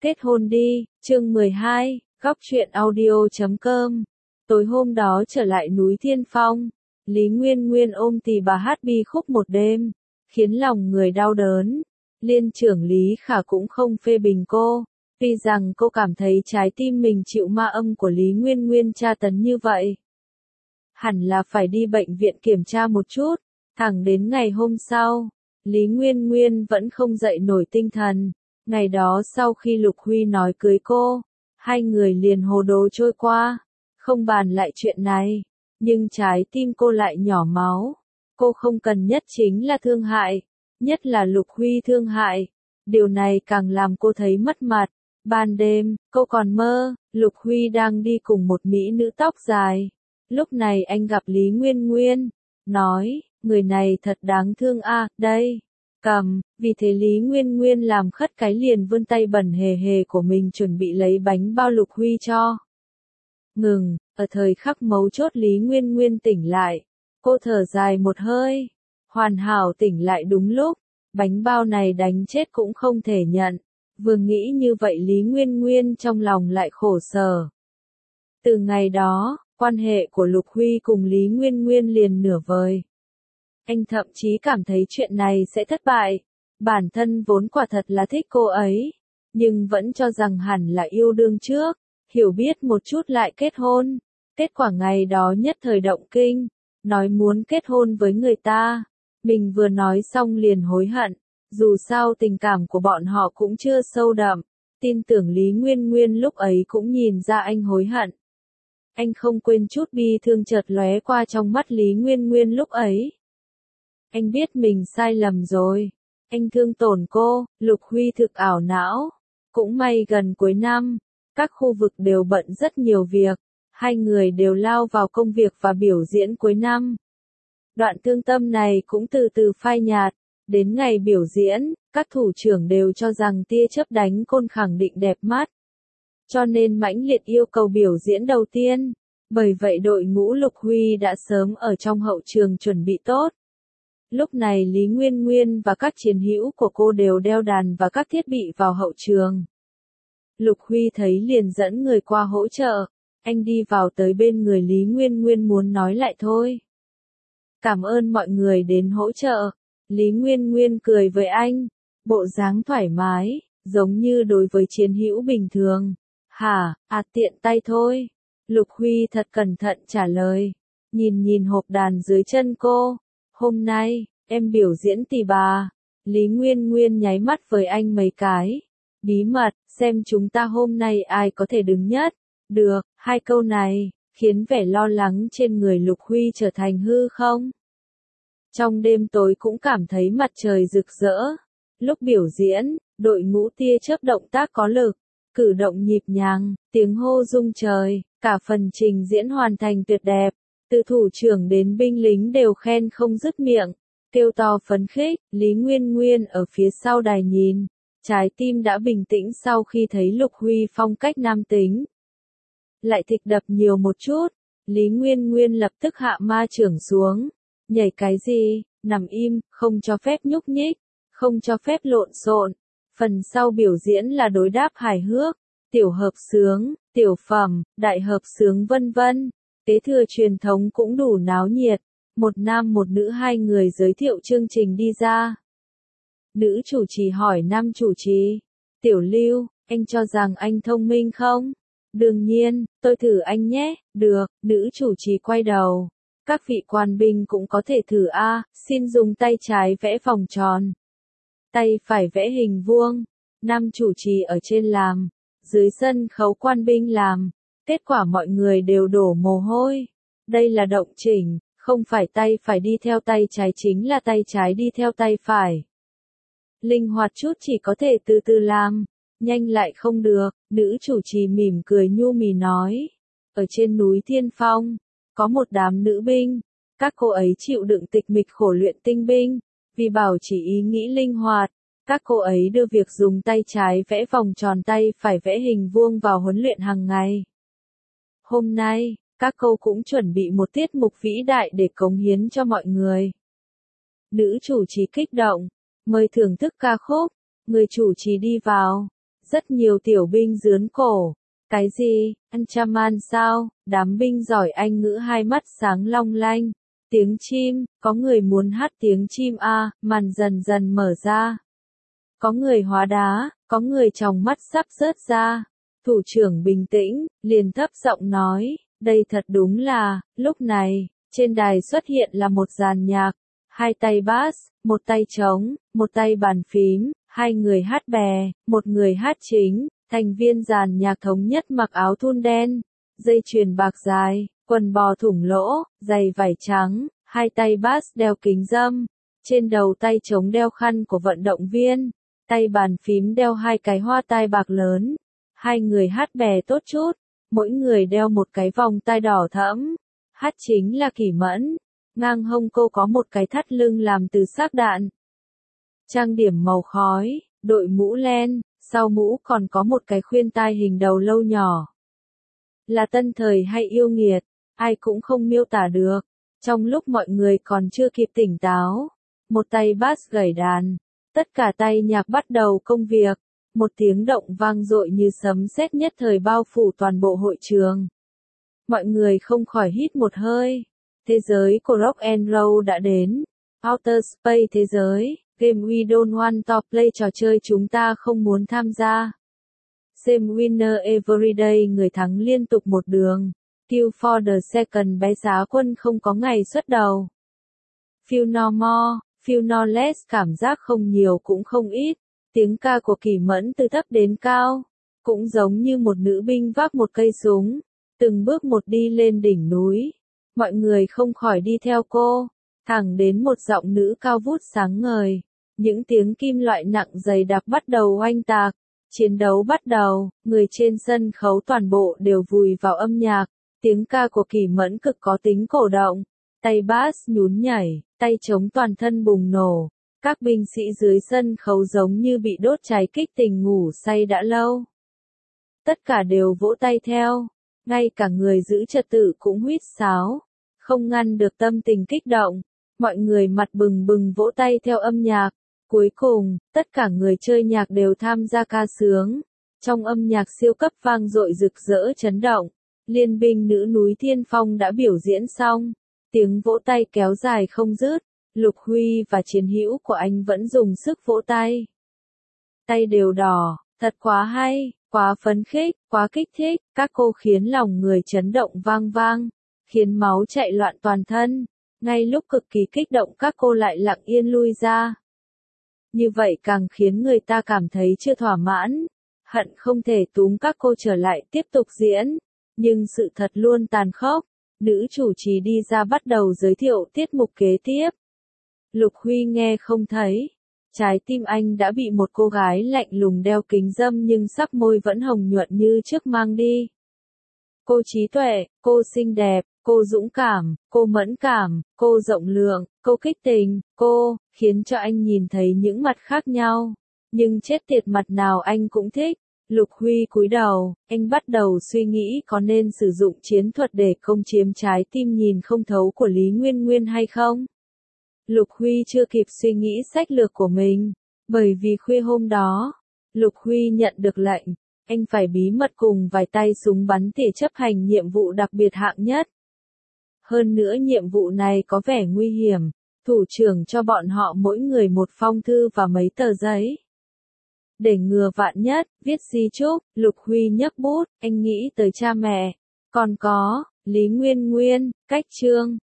Kết hôn đi, chương 12, góc truyện audio.com. Tối hôm đó trở lại núi Thiên Phong, Lý Nguyên Nguyên ôm tì bà hát bi khúc một đêm, khiến lòng người đau đớn. Liên trưởng Lý Khả cũng không phê bình cô, tuy rằng cô cảm thấy trái tim mình chịu ma âm của Lý Nguyên Nguyên tra tấn như vậy. Hẳn là phải đi bệnh viện kiểm tra một chút, thẳng đến ngày hôm sau, Lý Nguyên Nguyên vẫn không dậy nổi tinh thần. Ngày đó sau khi Lục Huy nói cưới cô, hai người liền hồ đồ trôi qua, không bàn lại chuyện này, nhưng trái tim cô lại nhỏ máu. Cô không cần nhất chính là thương hại, nhất là Lục Huy thương hại. Điều này càng làm cô thấy mất mặt. Ban đêm, cô còn mơ, Lục Huy đang đi cùng một mỹ nữ tóc dài. Lúc này anh gặp Lý Nguyên Nguyên, nói, người này thật đáng thương a, đây. Cầm, vì thế Lý Nguyên Nguyên làm khất cái liền vươn tay bẩn hề hề của mình chuẩn bị lấy bánh bao Lục Huy cho. Ngừng, ở thời khắc mấu chốt Lý Nguyên Nguyên tỉnh lại. Cô thở dài một hơi, hoàn hảo tỉnh lại đúng lúc, bánh bao này đánh chết cũng không thể nhận. Vừa nghĩ như vậy Lý Nguyên Nguyên trong lòng lại khổ sở. Từ ngày đó, quan hệ của Lục Huy cùng Lý Nguyên Nguyên liền nửa vời. Anh thậm chí cảm thấy chuyện này sẽ thất bại. Bản thân vốn quả thật là thích cô ấy, nhưng vẫn cho rằng hẳn là yêu đương trước, hiểu biết một chút lại kết hôn. Kết quả ngày đó nhất thời động kinh, nói muốn kết hôn với người ta. Mình vừa nói xong liền hối hận, dù sao tình cảm của bọn họ cũng chưa sâu đậm. Tin tưởng Lý Nguyên Nguyên lúc ấy cũng nhìn ra anh hối hận. Anh không quên chút bi thương chợt lóe qua trong mắt Lý Nguyên Nguyên lúc ấy. Anh biết mình sai lầm rồi. Anh thương tổn cô. Lục Huy thực ảo não. Cũng may gần cuối năm, các khu vực đều bận rất nhiều việc. Hai người đều lao vào công việc và biểu diễn cuối năm. Đoạn thương tâm này cũng từ từ phai nhạt. Đến ngày biểu diễn, các thủ trưởng đều cho rằng tia chớp đánh côn khẳng định đẹp mắt. Cho nên mãnh liệt yêu cầu biểu diễn đầu tiên. Bởi vậy đội ngũ Lục Huy đã sớm ở trong hậu trường chuẩn bị tốt. Lúc này Lý Nguyên Nguyên và các chiến hữu của cô đều đeo đàn và các thiết bị vào hậu trường. Lục Huy thấy liền dẫn người qua hỗ trợ. Anh đi vào tới bên người Lý Nguyên Nguyên muốn nói lại thôi. Cảm ơn mọi người đến hỗ trợ. Lý Nguyên Nguyên cười với anh, bộ dáng thoải mái, giống như đối với chiến hữu bình thường. Hả, tiện tay thôi. Lục Huy thật cẩn thận trả lời, nhìn hộp đàn dưới chân cô. Hôm nay, em biểu diễn tỳ bà. Lý Nguyên Nguyên nháy mắt với anh mấy cái. Bí mật, xem chúng ta hôm nay ai có thể đứng nhất. Được, hai câu này, khiến vẻ lo lắng trên người Lục Huy trở thành hư không. Trong đêm tối cũng cảm thấy mặt trời rực rỡ. Lúc biểu diễn, đội ngũ tia chớp động tác có lực, cử động nhịp nhàng, tiếng hô rung trời, cả phần trình diễn hoàn thành tuyệt đẹp. Từ thủ trưởng đến binh lính đều khen không dứt miệng, kêu to phấn khích. Lý Nguyên Nguyên ở phía sau đài nhìn, trái tim đã bình tĩnh sau khi thấy Lục Huy phong cách nam tính. Lại thịch đập nhiều một chút, Lý Nguyên Nguyên lập tức hạ ma chưởng xuống. Nhảy cái gì, nằm im, không cho phép nhúc nhích, không cho phép lộn xộn. Phần sau biểu diễn là đối đáp hài hước, tiểu hợp xướng, tiểu phẩm, đại hợp xướng vân vân. Kế thừa truyền thống cũng đủ náo nhiệt. Một nam một nữ hai người giới thiệu chương trình đi ra. Nữ chủ trì hỏi nam chủ trì, Tiểu Lưu, anh cho rằng anh thông minh không? Đương nhiên, tôi thử anh nhé. Được, nữ chủ trì quay đầu. Các vị quan binh cũng có thể thử xin dùng tay trái vẽ vòng tròn, tay phải vẽ hình vuông. Nam chủ trì ở trên làm, dưới sân khấu quan binh làm. Kết quả mọi người đều đổ mồ hôi. Đây là động chỉnh, không phải tay phải đi theo tay trái chính là tay trái đi theo tay phải. Linh hoạt chút chỉ có thể từ từ làm, nhanh lại không được. Nữ chủ trì mỉm cười nhu mì nói, ở trên núi Thiên Phong, có một đám nữ binh, các cô ấy chịu đựng tịch mịch khổ luyện tinh binh, vì bảo trì ý nghĩ linh hoạt, các cô ấy đưa việc dùng tay trái vẽ vòng tròn tay phải vẽ hình vuông vào huấn luyện hàng ngày. Hôm nay, các cô cũng chuẩn bị một tiết mục vĩ đại để cống hiến cho mọi người. Nữ chủ trì kích động, mời thưởng thức ca khúc, người chủ trì đi vào, Rất nhiều tiểu binh giướn cổ. Cái gì, Anchaman sao? Đám binh giỏi Anh ngữ hai mắt sáng long lanh. Tiếng chim, có người muốn hát tiếng chim a, màn dần dần mở ra. Có người hóa đá, có người trong mắt sắp rớt ra. Thủ trưởng bình tĩnh, liền thấp giọng nói, đây thật đúng là, lúc này, trên đài xuất hiện là một dàn nhạc, hai tay bass, một tay trống, một tay bàn phím, hai người hát bè, một người hát chính, thành viên dàn nhạc thống nhất mặc áo thun đen, dây chuyền bạc dài, quần bò thủng lỗ, giày vải trắng, hai tay bass đeo kính râm, trên đầu tay trống đeo khăn của vận động viên, tay bàn phím đeo hai cái hoa tai bạc lớn. Hai người hát bè tốt chút, mỗi người đeo một cái vòng tai đỏ thẫm. Hát chính là Kỷ Mẫn, ngang hông cô có một cái thắt lưng làm từ xác đạn. Trang điểm màu khói, đội mũ len, sau mũ còn có một cái khuyên tai hình đầu lâu nhỏ. Là tân thời hay yêu nghiệt, ai cũng không miêu tả được. Trong lúc mọi người còn chưa kịp tỉnh táo, một tay bass gảy đàn, tất cả tay nhạc bắt đầu công việc. Một tiếng động vang dội như sấm sét nhất thời bao phủ toàn bộ hội trường. Mọi người không khỏi hít một hơi. Thế giới của rock and roll đã đến. Outer Space thế giới, game we don't want to play trò chơi chúng ta không muốn tham gia. Same winner every day người thắng liên tục một đường. Kill for the second bé giá quân không có ngày xuất đầu. Feel no more, feel no less cảm giác không nhiều cũng không ít. Tiếng ca của Kỷ Mẫn từ thấp đến cao, cũng giống như một nữ binh vác một cây súng, từng bước một đi lên đỉnh núi. Mọi người không khỏi đi theo cô, thẳng đến một giọng nữ cao vút sáng ngời. Những tiếng kim loại nặng dày đặc bắt đầu oanh tạc, chiến đấu bắt đầu, người trên sân khấu toàn bộ đều vùi vào âm nhạc. Tiếng ca của Kỷ Mẫn cực có tính cổ động, tay bass nhún nhảy, tay trống toàn thân bùng nổ. Các binh sĩ dưới sân khấu giống như bị đốt cháy kích tình ngủ say đã lâu. Tất cả đều vỗ tay theo, ngay cả người giữ trật tự cũng huýt sáo, không ngăn được tâm tình kích động. Mọi người mặt bừng bừng vỗ tay theo âm nhạc. Cuối cùng, tất cả người chơi nhạc đều tham gia ca sướng. Trong âm nhạc siêu cấp vang dội rực rỡ chấn động, Liên binh nữ núi Thiên Phong đã biểu diễn xong. Tiếng vỗ tay kéo dài không dứt. Lục Huy và chiến hữu của anh vẫn dùng sức vỗ tay. Tay đều đỏ, thật quá hay, quá phấn khích, quá kích thích, các cô khiến lòng người chấn động vang vang, khiến máu chạy loạn toàn thân. Ngay lúc cực kỳ kích động các cô lại lặng yên lui ra. Như vậy càng khiến người ta cảm thấy chưa thỏa mãn, hận không thể túm các cô trở lại tiếp tục diễn. Nhưng sự thật luôn tàn khốc, nữ chủ trì đi ra bắt đầu giới thiệu tiết mục kế tiếp. Lục Huy nghe không thấy. Trái tim anh đã bị một cô gái lạnh lùng đeo kính râm nhưng sắc môi vẫn hồng nhuận như trước mang đi. Cô trí tuệ, cô xinh đẹp, cô dũng cảm, cô mẫn cảm, cô rộng lượng, cô kích tình, cô, khiến cho anh nhìn thấy những mặt khác nhau. Nhưng chết tiệt mặt nào anh cũng thích. Lục Huy cúi đầu, anh bắt đầu suy nghĩ có nên sử dụng chiến thuật để công chiếm trái tim nhìn không thấu của Lý Nguyên Nguyên hay không. Lục Huy chưa kịp suy nghĩ sách lược của mình, bởi vì khuya hôm đó, Lục Huy nhận được lệnh, anh phải bí mật cùng vài tay súng bắn tỉa chấp hành nhiệm vụ đặc biệt hạng nhất. Hơn nữa nhiệm vụ này có vẻ nguy hiểm, thủ trưởng cho bọn họ mỗi người một phong thư và mấy tờ giấy. Để ngừa vạn nhất, viết di chúc, Lục Huy nhấc bút, anh nghĩ tới cha mẹ, còn có, Lý Nguyên Nguyên, Cách Trương,